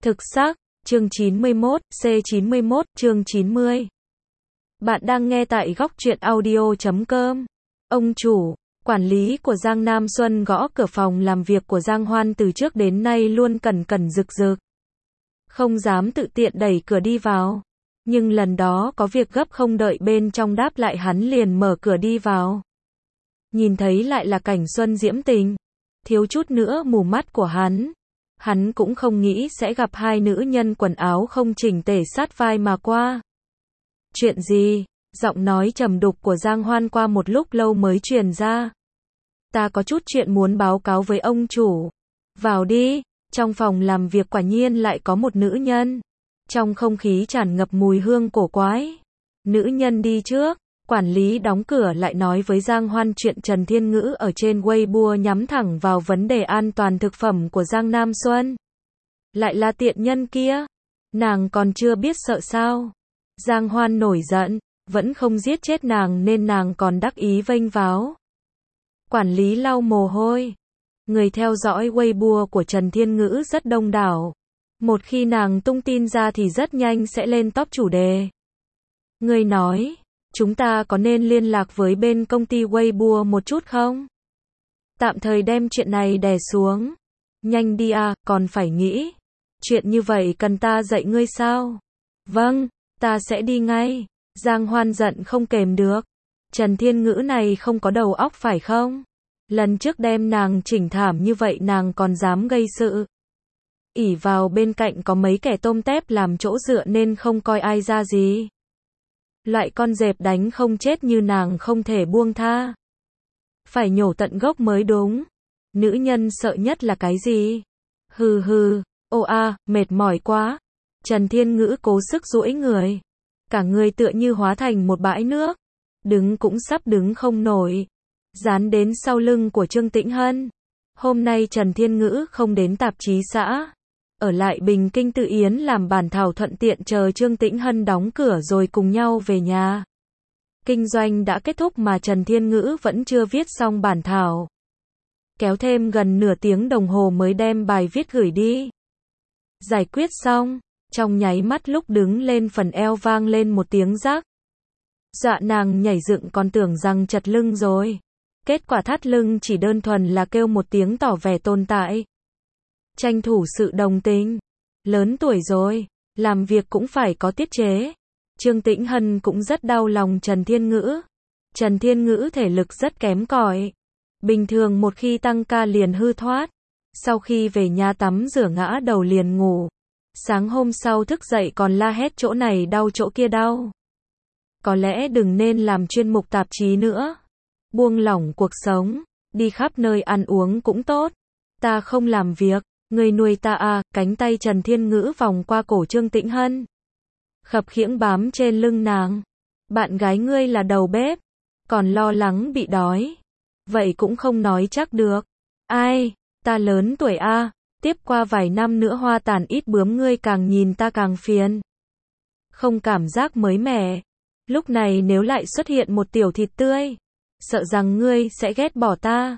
Thực xác, chương 91, C91, chương 90. Bạn đang nghe tại góc truyện audio.com. Ông chủ, quản lý của Giang Nam Xuân gõ cửa phòng làm việc của Giang Hoan từ trước đến nay luôn cẩn cẩn rực rực. Không dám tự tiện đẩy cửa đi vào. Nhưng lần đó có việc gấp không đợi bên trong đáp lại hắn liền mở cửa đi vào. Nhìn thấy lại là cảnh Xuân diễm tình. Thiếu chút nữa mù mắt của hắn. Hắn cũng không nghĩ sẽ gặp hai nữ nhân quần áo không chỉnh tề sát vai mà qua. Chuyện gì? Giọng nói trầm đục của Giang Hoan qua một lúc lâu mới truyền ra. Ta có chút chuyện muốn báo cáo với ông chủ. Vào đi. Trong phòng làm việc quả nhiên lại có một nữ nhân. Trong không khí tràn ngập mùi hương cổ quái. Nữ nhân đi trước. Quản lý đóng cửa lại nói với Giang Hoan chuyện Trần Thiên Ngữ ở trên Weibo nhắm thẳng vào vấn đề an toàn thực phẩm của Giang Nam Xuân. Lại là tiện nhân kia. Nàng còn chưa biết sợ sao. Giang Hoan nổi giận, vẫn không giết chết nàng nên nàng còn đắc ý vênh váo. Quản lý lau mồ hôi. Người theo dõi Weibo của Trần Thiên Ngữ rất đông đảo. Một khi nàng tung tin ra thì rất nhanh sẽ lên top chủ đề. Người nói, chúng ta có nên liên lạc với bên công ty Weibo một chút không? Tạm thời đem chuyện này đè xuống. Nhanh đi à, còn phải nghĩ. Chuyện như vậy cần ta dạy ngươi sao? Vâng, ta sẽ đi ngay. Giang Hoan giận không kềm được. Trần Thiên Ngữ này không có đầu óc phải không? Lần trước đem nàng chỉnh thảm như vậy nàng còn dám gây sự. Ỷ vào bên cạnh có mấy kẻ tôm tép làm chỗ dựa nên không coi ai ra gì. Loại con dẹp đánh không chết như nàng không thể buông tha. Phải nhổ tận gốc mới đúng. Nữ nhân sợ nhất là cái gì? Hừ hừ, ô a, mệt mỏi quá. Trần Thiên Ngữ cố sức duỗi người. Cả người tựa như hóa thành một bãi nước. Đứng cũng sắp đứng không nổi. Dán đến sau lưng của Trương Tĩnh Hân. Hôm nay Trần Thiên Ngữ không đến tạp chí xã. Ở lại Bình Kinh Tự Yến làm bản thảo thuận tiện chờ Trương Tĩnh Hân đóng cửa rồi cùng nhau về nhà. Kinh doanh đã kết thúc mà Trần Thiên Ngữ vẫn chưa viết xong bản thảo. Kéo thêm gần nửa tiếng đồng hồ mới đem bài viết gửi đi. Giải quyết xong, trong nháy mắt lúc đứng lên phần eo vang lên một tiếng rắc. Dọa nàng nhảy dựng còn tưởng rằng chật lưng rồi. Kết quả thắt lưng chỉ đơn thuần là kêu một tiếng tỏ vẻ tồn tại. Tranh thủ sự đồng tình. Lớn tuổi rồi, làm việc cũng phải có tiết chế. Trương Tĩnh Hân cũng rất đau lòng Trần Thiên Ngữ. Trần Thiên Ngữ thể lực rất kém cỏi. Bình thường một khi tăng ca liền hư thoát. Sau khi về nhà tắm rửa ngã đầu liền ngủ. Sáng hôm sau thức dậy còn la hét chỗ này đau chỗ kia đau. Có lẽ đừng nên làm chuyên mục tạp chí nữa. Buông lỏng cuộc sống, đi khắp nơi ăn uống cũng tốt. Ta không làm việc, người nuôi ta à, cánh tay Trần Thiên Ngữ vòng qua cổ Trương Tĩnh Hân. Khập khiễng bám trên lưng nàng. Bạn gái ngươi là đầu bếp, còn lo lắng bị đói. Vậy cũng không nói chắc được. Ai, ta lớn tuổi a, tiếp qua vài năm nữa hoa tàn ít bướm ngươi càng nhìn ta càng phiền. Không cảm giác mới mẻ. Lúc này nếu lại xuất hiện một tiểu thịt tươi, sợ rằng ngươi sẽ ghét bỏ ta.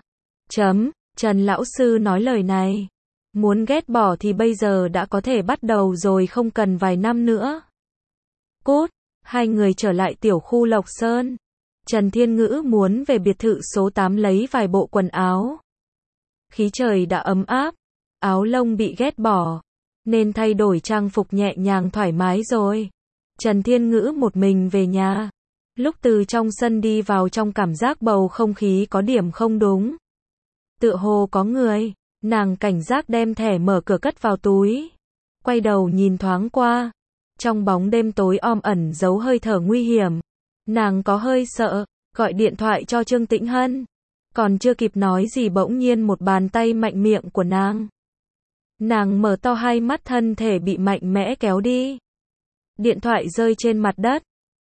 Trần lão sư nói lời này. Muốn ghét bỏ thì bây giờ đã có thể bắt đầu rồi không cần vài năm nữa. Cút, hai người trở lại tiểu khu Lộc Sơn. Trần Thiên Ngữ muốn về biệt thự số 8 lấy vài bộ quần áo. Khí trời đã ấm áp, áo lông bị ghét bỏ, nên thay đổi trang phục nhẹ nhàng thoải mái rồi. Trần Thiên Ngữ một mình về nhà. Lúc từ trong sân đi vào trong cảm giác bầu không khí có điểm không đúng. Tựa hồ có người, nàng cảnh giác đem thẻ mở cửa cất vào túi. Quay đầu nhìn thoáng qua. Trong bóng đêm tối om ẩn giấu hơi thở nguy hiểm. Nàng có hơi sợ, gọi điện thoại cho Trương Tĩnh Hân. Còn chưa kịp nói gì bỗng nhiên một bàn tay mạnh miệng của nàng. Nàng mở to hai mắt thân thể bị mạnh mẽ kéo đi. Điện thoại rơi trên mặt đất.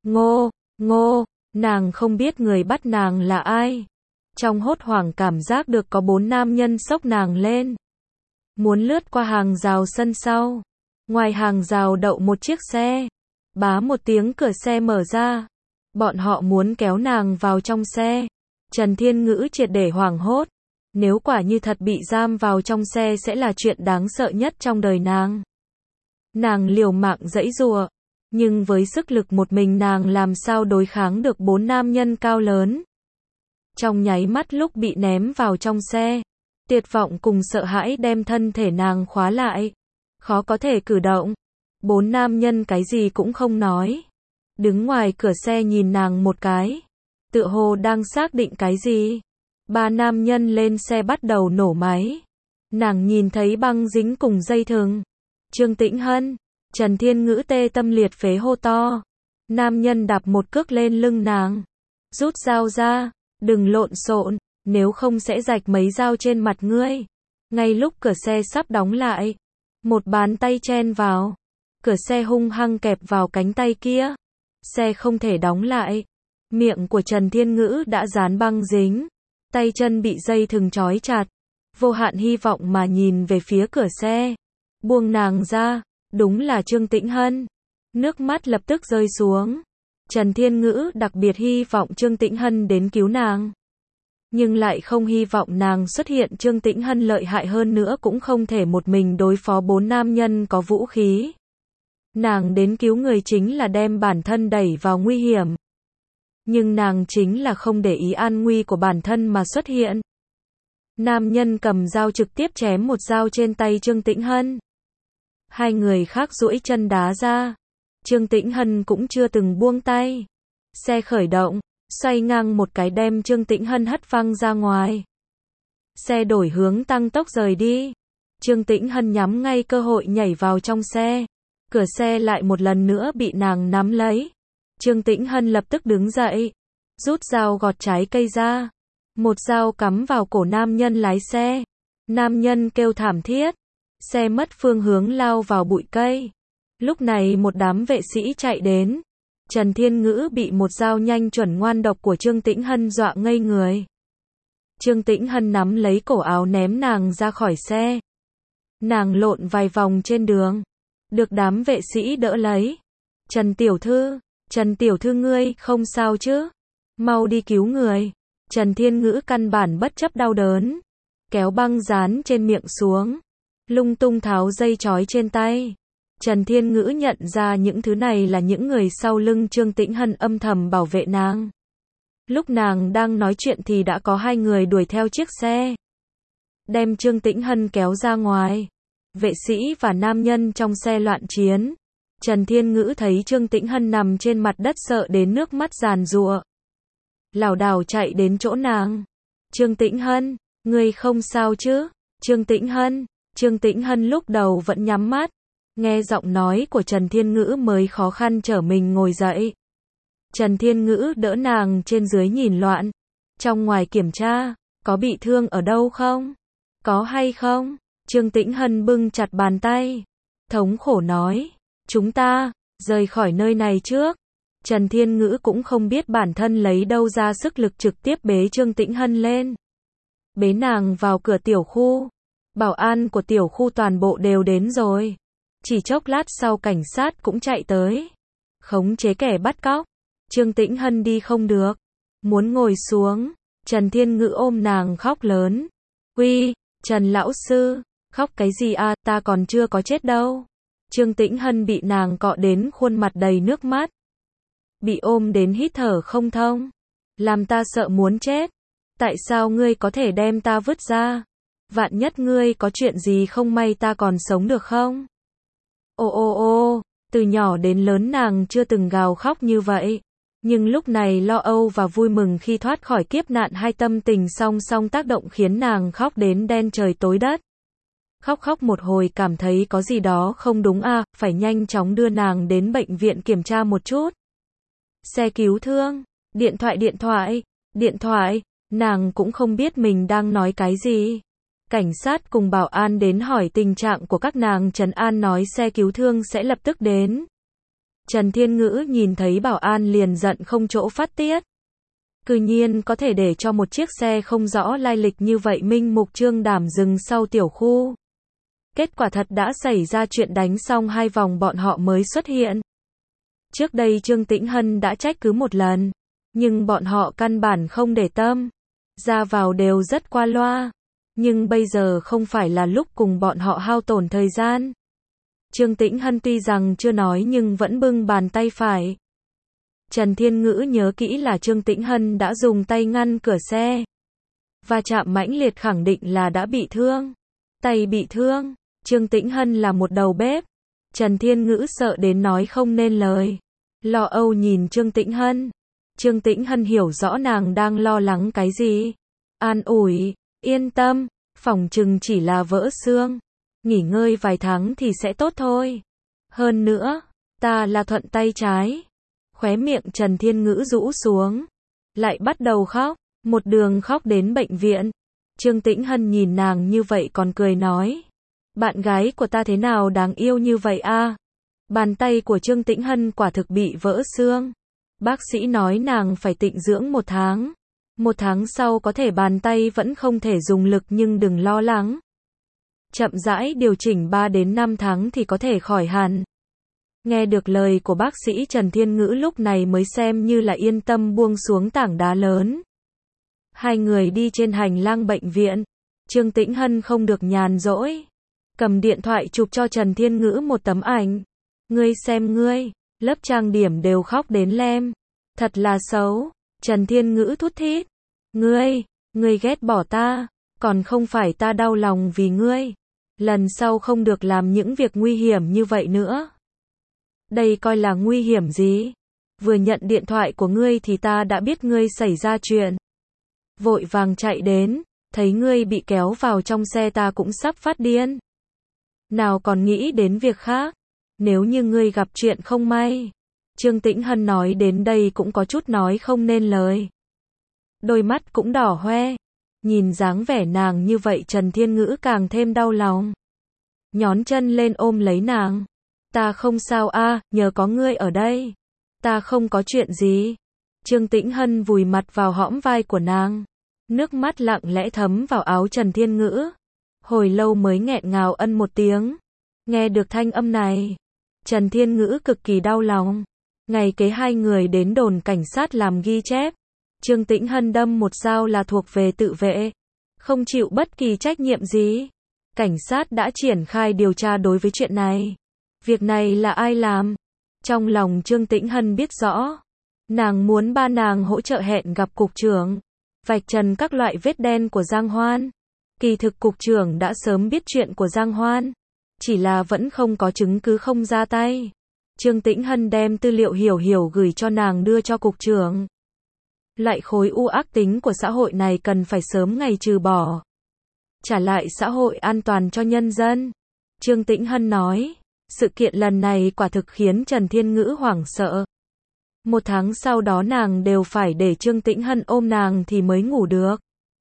Ngô, nàng không biết người bắt nàng là ai. Trong hốt hoảng cảm giác được có 4 nam nhân xốc nàng lên. Muốn lướt qua hàng rào sân sau. Ngoài hàng rào đậu một chiếc xe. Bá một tiếng cửa xe mở ra. Bọn họ muốn kéo nàng vào trong xe. Trần Thiên Ngữ triệt để hoảng hốt. Nếu quả như thật bị giam vào trong xe sẽ là chuyện đáng sợ nhất trong đời nàng. Nàng liều mạng giãy giụa, nhưng với sức lực một mình nàng làm sao đối kháng được 4 nam nhân cao lớn. Trong nháy mắt lúc bị ném vào trong xe, tuyệt vọng cùng sợ hãi đem thân thể nàng khóa lại, khó có thể cử động. 4 nam nhân cái gì cũng không nói, đứng ngoài cửa xe nhìn nàng một cái, tựa hồ đang xác định cái gì. 3 nam nhân lên xe bắt đầu nổ máy. Nàng nhìn thấy băng dính cùng dây thừng. Trương Tĩnh Hân, Trần Thiên Ngữ tê tâm liệt phế hô to. Nam nhân đạp một cước lên lưng nàng. Rút dao ra, đừng lộn xộn, nếu không sẽ rạch mấy dao trên mặt ngươi. Ngay lúc cửa xe sắp đóng lại, một bàn tay chen vào. Cửa xe hung hăng kẹp vào cánh tay kia. Xe không thể đóng lại. Miệng của Trần Thiên Ngữ đã dán băng dính. Tay chân bị dây thừng trói chặt. Vô hạn hy vọng mà nhìn về phía cửa xe. Buông nàng ra, đúng là Trương Tĩnh Hân. Nước mắt lập tức rơi xuống. Trần Thiên Ngữ đặc biệt hy vọng Trương Tĩnh Hân đến cứu nàng. Nhưng lại không hy vọng nàng xuất hiện. Trương Tĩnh Hân lợi hại hơn nữa cũng không thể một mình đối phó 4 nam nhân có vũ khí. Nàng đến cứu người chính là đem bản thân đẩy vào nguy hiểm. Nhưng nàng chính là không để ý an nguy của bản thân mà xuất hiện. Nam nhân cầm dao trực tiếp chém một dao trên tay Trương Tĩnh Hân. Hai người khác duỗi chân đá ra. Trương Tĩnh Hân cũng chưa từng buông tay. Xe khởi động, xoay ngang một cái đem Trương Tĩnh Hân hất văng ra ngoài. Xe đổi hướng tăng tốc rời đi. Trương Tĩnh Hân nhắm ngay cơ hội nhảy vào trong xe. Cửa xe lại một lần nữa bị nàng nắm lấy. Trương Tĩnh Hân lập tức đứng dậy, rút dao gọt trái cây ra. Một dao cắm vào cổ nam nhân lái xe. Nam nhân kêu thảm thiết. Xe mất phương hướng lao vào bụi cây. Lúc này một đám vệ sĩ chạy đến. Trần Thiên Ngữ bị một dao nhanh chuẩn ngoan độc của Trương Tĩnh Hân dọa ngây người. Trương Tĩnh Hân nắm lấy cổ áo ném nàng ra khỏi xe. Nàng lộn vài vòng trên đường. Được đám vệ sĩ đỡ lấy. Trần tiểu thư ngươi không sao chứ? Mau đi cứu người. Trần Thiên Ngữ căn bản bất chấp đau đớn. Kéo băng dán trên miệng xuống. Lung tung tháo dây trói trên tay. Trần Thiên Ngữ nhận ra những thứ này là những người sau lưng Trương Tĩnh Hân âm thầm bảo vệ nàng. Lúc nàng đang nói chuyện thì đã có 2 người đuổi theo chiếc xe. Đem Trương Tĩnh Hân kéo ra ngoài. Vệ sĩ và nam nhân trong xe loạn chiến. Trần Thiên Ngữ thấy Trương Tĩnh Hân nằm trên mặt đất sợ đến nước mắt giàn giụa. Lảo đảo chạy đến chỗ nàng. Trương Tĩnh Hân, ngươi không sao chứ? Trương Tĩnh Hân lúc đầu vẫn nhắm mắt. Nghe giọng nói của Trần Thiên Ngữ mới khó khăn trở mình ngồi dậy. Trần Thiên Ngữ đỡ nàng trên dưới nhìn loạn. Trong ngoài kiểm tra, có bị thương ở đâu không? Có hay không? Trương Tĩnh Hân bưng chặt bàn tay. Thống khổ nói, chúng ta, rời khỏi nơi này trước. Trần Thiên Ngữ cũng không biết bản thân lấy đâu ra sức lực trực tiếp bế Trương Tĩnh Hân lên. Bế nàng vào cửa tiểu khu. Bảo an của tiểu khu toàn bộ đều đến rồi. Chỉ chốc lát sau cảnh sát cũng chạy tới. Khống chế kẻ bắt cóc. Trương Tĩnh Hân đi không được. Muốn ngồi xuống. Trần Thiên Ngữ ôm nàng khóc lớn. Uy, Trần lão sư, khóc cái gì à, ta còn chưa có chết đâu. Trương Tĩnh Hân bị nàng cọ đến khuôn mặt đầy nước mắt. Bị ôm đến hít thở không thông. Làm ta sợ muốn chết. Tại sao ngươi có thể đem ta vứt ra? Vạn nhất ngươi có chuyện gì không may ta còn sống được không? Ô, từ nhỏ đến lớn nàng chưa từng gào khóc như vậy. Nhưng lúc này lo âu và vui mừng khi thoát khỏi kiếp nạn hai tâm tình song song tác động khiến nàng khóc đến đen trời tối đất. Khóc một hồi cảm thấy có gì đó không đúng à, phải nhanh chóng đưa nàng đến bệnh viện kiểm tra một chút. Xe cứu thương, điện thoại, nàng cũng không biết mình đang nói cái gì. Cảnh sát cùng bảo an đến hỏi tình trạng của các nàng. Trần An nói xe cứu thương sẽ lập tức đến. Trần Thiên Ngữ nhìn thấy bảo an liền giận không chỗ phát tiết. Cư nhiên có thể để cho một chiếc xe không rõ lai lịch như vậy minh mục trương đảm dừng sau tiểu khu. Kết quả thật đã xảy ra chuyện, đánh xong 2 vòng bọn họ mới xuất hiện. Trước đây Trương Tĩnh Hân đã trách cứ một lần, nhưng bọn họ căn bản không để tâm. Ra vào đều rất qua loa. Nhưng bây giờ không phải là lúc cùng bọn họ hao tổn thời gian. Trương Tĩnh Hân tuy rằng chưa nói nhưng vẫn bưng bàn tay phải. Trần Thiên Ngữ nhớ kỹ là Trương Tĩnh Hân đã dùng tay ngăn cửa xe. Và chạm mãnh liệt khẳng định là đã bị thương. Tay bị thương. Trương Tĩnh Hân là một đầu bếp. Trần Thiên Ngữ sợ đến nói không nên lời. Lo âu nhìn Trương Tĩnh Hân. Trương Tĩnh Hân hiểu rõ nàng đang lo lắng cái gì. An ủi, yên tâm, phỏng chừng chỉ là vỡ xương. Nghỉ ngơi vài tháng thì sẽ tốt thôi. Hơn nữa, ta là thuận tay trái. Khóe miệng Trần Thiên Ngữ rũ xuống. Lại bắt đầu khóc, một đường khóc đến bệnh viện. Trương Tĩnh Hân nhìn nàng như vậy còn cười nói. Bạn gái của ta thế nào đáng yêu như vậy a? Bàn tay của Trương Tĩnh Hân quả thực bị vỡ xương. Bác sĩ nói nàng phải tịnh dưỡng 1 tháng. 1 tháng sau có thể bàn tay vẫn không thể dùng lực nhưng đừng lo lắng. Chậm rãi điều chỉnh 3 đến 5 tháng thì có thể khỏi hẳn. Nghe được lời của bác sĩ Trần Thiên Ngữ lúc này mới xem như là yên tâm buông xuống tảng đá lớn. Hai người đi trên hành lang bệnh viện. Trương Tĩnh Hân không được nhàn rỗi. Cầm điện thoại chụp cho Trần Thiên Ngữ một tấm ảnh. Ngươi xem ngươi, lớp trang điểm đều khóc đến lem. Thật là xấu. Trần Thiên Ngữ thút thít. Ngươi ghét bỏ ta, còn không phải ta đau lòng vì ngươi. Lần sau không được làm những việc nguy hiểm như vậy nữa. Đây coi là nguy hiểm gì? Vừa nhận điện thoại của ngươi thì ta đã biết ngươi xảy ra chuyện. Vội vàng chạy đến, thấy ngươi bị kéo vào trong xe ta cũng sắp phát điên. Nào còn nghĩ đến việc khác, nếu như ngươi gặp chuyện không may. Trương Tĩnh Hân nói đến đây cũng có chút nói không nên lời. Đôi mắt cũng đỏ hoe. Nhìn dáng vẻ nàng như vậy Trần Thiên Ngữ càng thêm đau lòng. Nhón chân lên ôm lấy nàng. Ta không sao a, nhờ có ngươi ở đây. Ta không có chuyện gì. Trương Tĩnh Hân vùi mặt vào hõm vai của nàng. Nước mắt lặng lẽ thấm vào áo Trần Thiên Ngữ. Hồi lâu mới nghẹn ngào ân một tiếng. Nghe được thanh âm này, Trần Thiên Ngữ cực kỳ đau lòng. Ngày kế hai người đến đồn cảnh sát làm ghi chép. Trương Tĩnh Hân đâm một dao là thuộc về tự vệ. Không chịu bất kỳ trách nhiệm gì. Cảnh sát đã triển khai điều tra đối với chuyện này. Việc này là ai làm? Trong lòng Trương Tĩnh Hân biết rõ. Nàng muốn ba nàng hỗ trợ hẹn gặp cục trưởng. Vạch trần các loại vết đen của Giang Hoan. Kỳ thực cục trưởng đã sớm biết chuyện của Giang Hoan. Chỉ là vẫn không có chứng cứ không ra tay. Trương Tĩnh Hân đem tư liệu hiểu gửi cho nàng đưa cho cục trưởng. Loại khối u ác tính của xã hội này cần phải sớm ngày trừ bỏ. Trả lại xã hội an toàn cho nhân dân. Trương Tĩnh Hân nói, sự kiện lần này quả thực khiến Trần Thiên Ngữ hoảng sợ. 1 tháng sau đó nàng đều phải để Trương Tĩnh Hân ôm nàng thì mới ngủ được.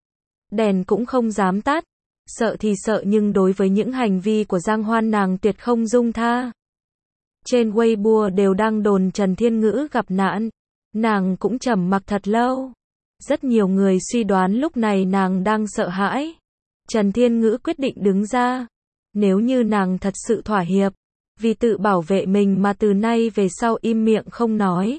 Đèn cũng không dám tắt. Sợ thì sợ nhưng đối với những hành vi của Giang Hoan nàng tuyệt không dung tha. Trên Weibo đều đang đồn Trần Thiên Ngữ gặp nạn. Nàng cũng trầm mặc thật lâu. Rất nhiều người suy đoán lúc này nàng đang sợ hãi. Trần Thiên Ngữ quyết định đứng ra. Nếu như nàng thật sự thỏa hiệp, vì tự bảo vệ mình mà từ nay về sau im miệng không nói.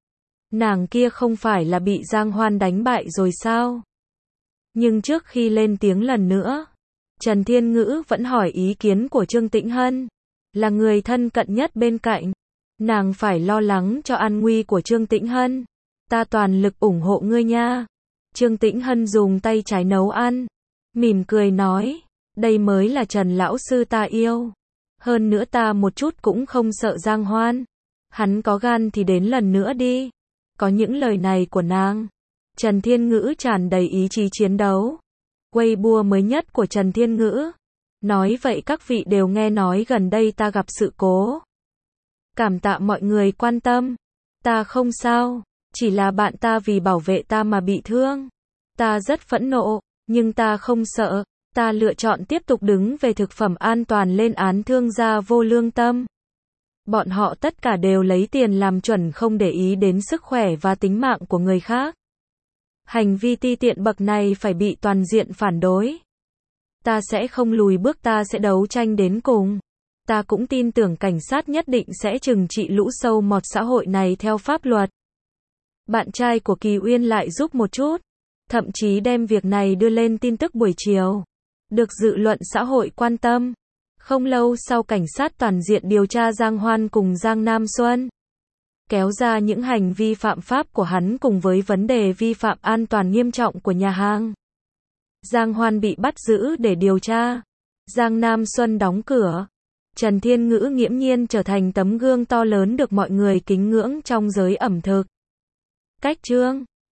Nàng kia không phải là bị Giang Hoan đánh bại rồi sao? Nhưng trước khi lên tiếng lần nữa, Trần Thiên Ngữ vẫn hỏi ý kiến của Trương Tĩnh Hân. Là người thân cận nhất bên cạnh. Nàng phải lo lắng cho an nguy của Trương Tĩnh Hân. Ta toàn lực ủng hộ ngươi nha. Trương Tĩnh Hân dùng tay trái nấu ăn. Mỉm cười nói. Đây mới là Trần lão sư ta yêu. Hơn nữa ta một chút cũng không sợ Giang Hoan. Hắn có gan thì đến lần nữa đi. Có những lời này của nàng, Trần Thiên Ngữ tràn đầy ý chí chiến đấu. Weibo mới nhất của Trần Thiên Ngữ. Nói vậy các vị đều nghe nói gần đây ta gặp sự cố. Cảm tạ mọi người quan tâm. Ta không sao. Chỉ là bạn ta vì bảo vệ ta mà bị thương. Ta rất phẫn nộ. Nhưng ta không sợ. Ta lựa chọn tiếp tục đứng về thực phẩm an toàn lên án thương gia vô lương tâm. Bọn họ tất cả đều lấy tiền làm chuẩn không để ý đến sức khỏe và tính mạng của người khác. Hành vi ti tiện bậc này phải bị toàn diện phản đối. Ta sẽ không lùi bước, ta sẽ đấu tranh đến cùng. Ta cũng tin tưởng cảnh sát nhất định sẽ trừng trị lũ sâu mọt xã hội này theo pháp luật. Bạn trai của Kỳ Uyên lại giúp một chút. Thậm chí đem việc này đưa lên tin tức buổi chiều. Được dư luận xã hội quan tâm. Không lâu sau cảnh sát toàn diện điều tra Giang Hoan cùng Giang Nam Xuân, kéo ra những hành vi phạm pháp của hắn cùng với vấn đề vi phạm an toàn nghiêm trọng của nhà hàng. Giang Hoan bị bắt giữ để điều tra. Giang Nam Xuân đóng cửa. Trần Thiên Ngữ nghiễm nhiên trở thành tấm gương to lớn được mọi người kính ngưỡng trong giới ẩm thực. Cách chương